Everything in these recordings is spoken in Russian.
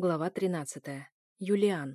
Глава 13. Юлиан.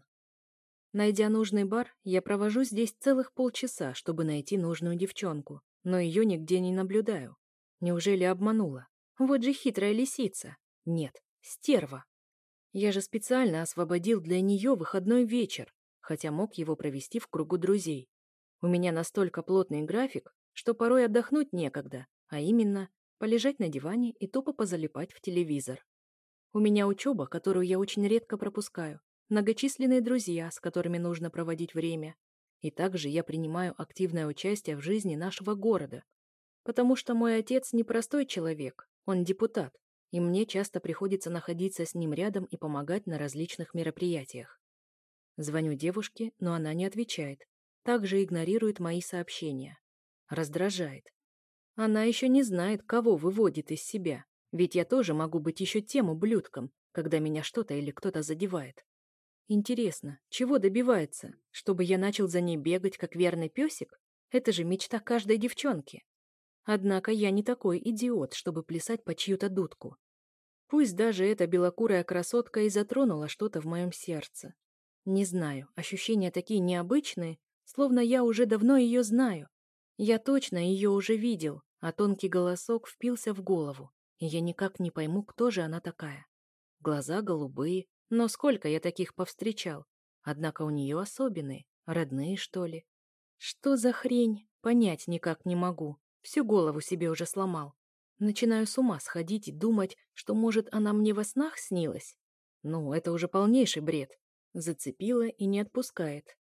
Найдя нужный бар, я провожу здесь целых полчаса, чтобы найти нужную девчонку, но ее нигде не наблюдаю. Неужели обманула? Вот же хитрая лисица. Нет, стерва. Я же специально освободил для нее выходной вечер, хотя мог его провести в кругу друзей. У меня настолько плотный график, что порой отдохнуть некогда, а именно полежать на диване и тупо позалипать в телевизор. У меня учеба, которую я очень редко пропускаю, многочисленные друзья, с которыми нужно проводить время. И также я принимаю активное участие в жизни нашего города, потому что мой отец не простой человек, он депутат, и мне часто приходится находиться с ним рядом и помогать на различных мероприятиях. Звоню девушке, но она не отвечает, также игнорирует мои сообщения. Раздражает. Она еще не знает, кого выводит из себя. Ведь я тоже могу быть еще тем ублюдком, когда меня что-то или кто-то задевает. Интересно, чего добивается? Чтобы я начал за ней бегать, как верный песик? Это же мечта каждой девчонки. Однако я не такой идиот, чтобы плясать по чью-то дудку. Пусть даже эта белокурая красотка и затронула что-то в моем сердце. Не знаю, ощущения такие необычные, словно я уже давно ее знаю. Я точно ее уже видел, а тонкий голосок впился в голову. И я никак не пойму, кто же она такая. Глаза голубые, но сколько я таких повстречал. Однако у нее особенные, родные, что ли. Что за хрень? Понять никак не могу. Всю голову себе уже сломал. Начинаю с ума сходить и думать, что, может, она мне во снах снилась. Ну, это уже полнейший бред. Зацепила и не отпускает.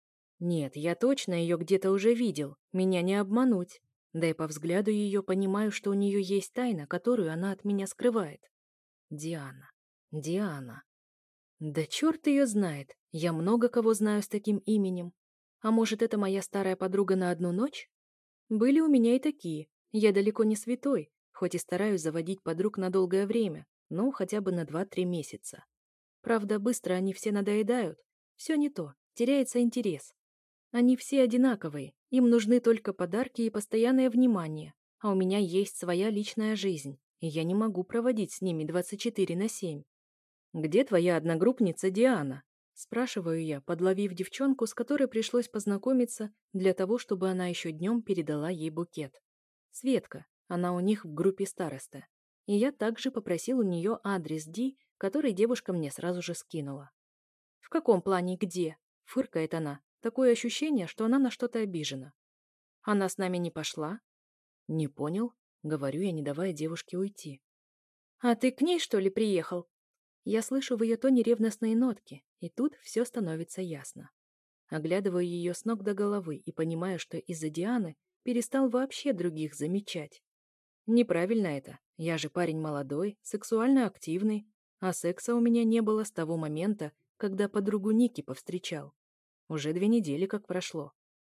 Нет, я точно ее где-то уже видел. Меня не обмануть. Да и по взгляду ее понимаю, что у нее есть тайна, которую она от меня скрывает. Диана. Диана. Да черт ее знает. Я много кого знаю с таким именем. А может, это моя старая подруга на одну ночь? Были у меня и такие. Я далеко не святой, хоть и стараюсь заводить подруг на долгое время, ну, хотя бы на 2-3 месяца. Правда, быстро они все надоедают. Все не то, теряется интерес. Они все одинаковые, им нужны только подарки и постоянное внимание, а у меня есть своя личная жизнь, и я не могу проводить с ними 24/7. «Где твоя одногруппница Диана?» – спрашиваю я, подловив девчонку, с которой пришлось познакомиться для того, чтобы она еще днем передала ей букет. Светка, она у них в группе староста. И я также попросил у нее адрес Ди, который девушка мне сразу же скинула. «В каком плане где?» – фыркает она. Такое ощущение, что она на что-то обижена. Она с нами не пошла? Не понял, говорю я, не давая девушке уйти. А ты к ней, что ли, приехал? Я слышу в ее тоне ревностные нотки, и тут все становится ясно. Оглядываю ее с ног до головы и понимаю, что из-за Дианы перестал вообще других замечать. Неправильно это. Я же парень молодой, сексуально активный, а секса у меня не было с того момента, когда подругу Ники повстречал. Уже 2 недели как прошло.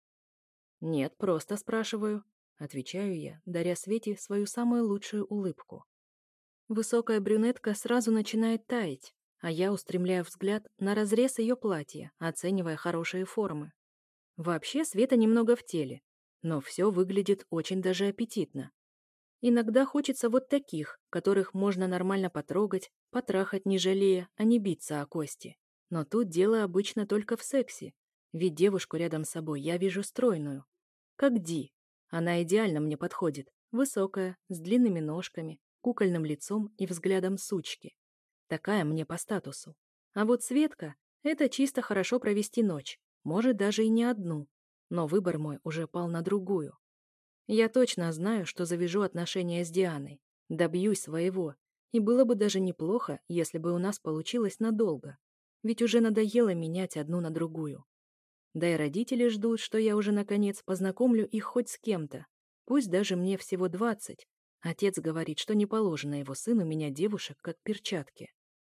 Нет, просто спрашиваю. Отвечаю я, даря Свете свою самую лучшую улыбку. Высокая брюнетка сразу начинает таять, а я устремляю взгляд на разрез ее платья, оценивая хорошие формы. Вообще Света немного в теле, но все выглядит очень даже аппетитно. Иногда хочется вот таких, которых можно нормально потрогать, потрахать не жалея, а не биться о кости. Но тут дело обычно только в сексе. Ведь девушку рядом с собой я вижу стройную. Как Ди. Она идеально мне подходит. Высокая, с длинными ножками, кукольным лицом и взглядом сучки. Такая мне по статусу. А вот Светка — это чисто хорошо провести ночь. Может, даже и не одну. Но выбор мой уже пал на другую. Я точно знаю, что завяжу отношения с Дианой. Добьюсь своего. И было бы даже неплохо, если бы у нас получилось надолго. Ведь уже надоело менять одну на другую. Да и родители ждут, что я уже наконец познакомлю их хоть с кем-то. Пусть даже мне всего 20. Отец говорит, что не положено его сыну менять девушек, как перчатки.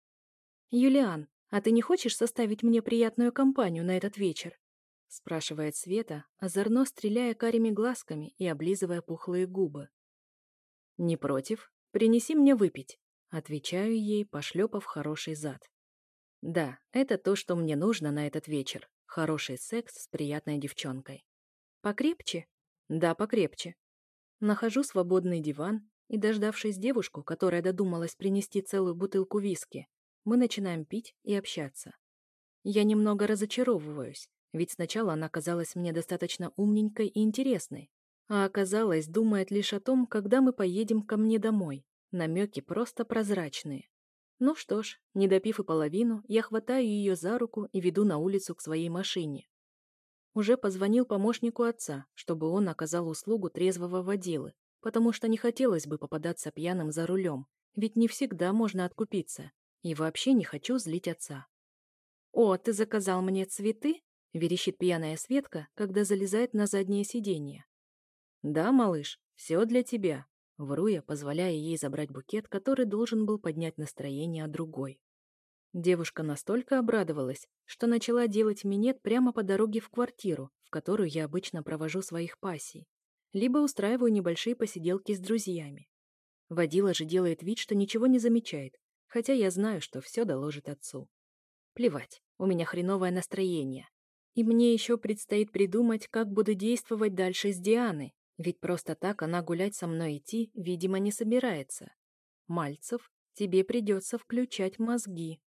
«Юлиан, а ты не хочешь составить мне приятную компанию на этот вечер?» спрашивает Света, озорно стреляя карими глазками и облизывая пухлые губы. «Не против? Принеси мне выпить», отвечаю ей, пошлепав хороший зад. Да, это то, что мне нужно на этот вечер. Хороший секс с приятной девчонкой. Покрепче? Да, покрепче. Нахожу свободный диван и, дождавшись девушку, которая додумалась принести целую бутылку виски, мы начинаем пить и общаться. Я немного разочаровываюсь, ведь сначала она казалась мне достаточно умненькой и интересной, а оказалось, думает лишь о том, когда мы поедем ко мне домой. Намеки просто прозрачные. Ну что ж, не допив и половину, я хватаю ее за руку и веду на улицу к своей машине. Уже позвонил помощнику отца, чтобы он оказал услугу трезвого водилы, потому что не хотелось бы попадаться пьяным за рулем, ведь не всегда можно откупиться, и вообще не хочу злить отца. «О, ты заказал мне цветы?» — верещит пьяная Светка, когда залезает на заднее сиденье. «Да, малыш, все для тебя», — вру я, позволяя ей забрать букет, который должен был поднять настроение другой. Девушка настолько обрадовалась, что начала делать минет прямо по дороге в квартиру, в которую я обычно провожу своих пассий, либо устраиваю небольшие посиделки с друзьями. Водила же делает вид, что ничего не замечает, хотя я знаю, что все доложит отцу. Плевать, у меня хреновое настроение. И мне еще предстоит придумать, как буду действовать дальше с Дианой, ведь просто так она гулять со мной идти, видимо, не собирается. Мальцев, тебе придется включать мозги.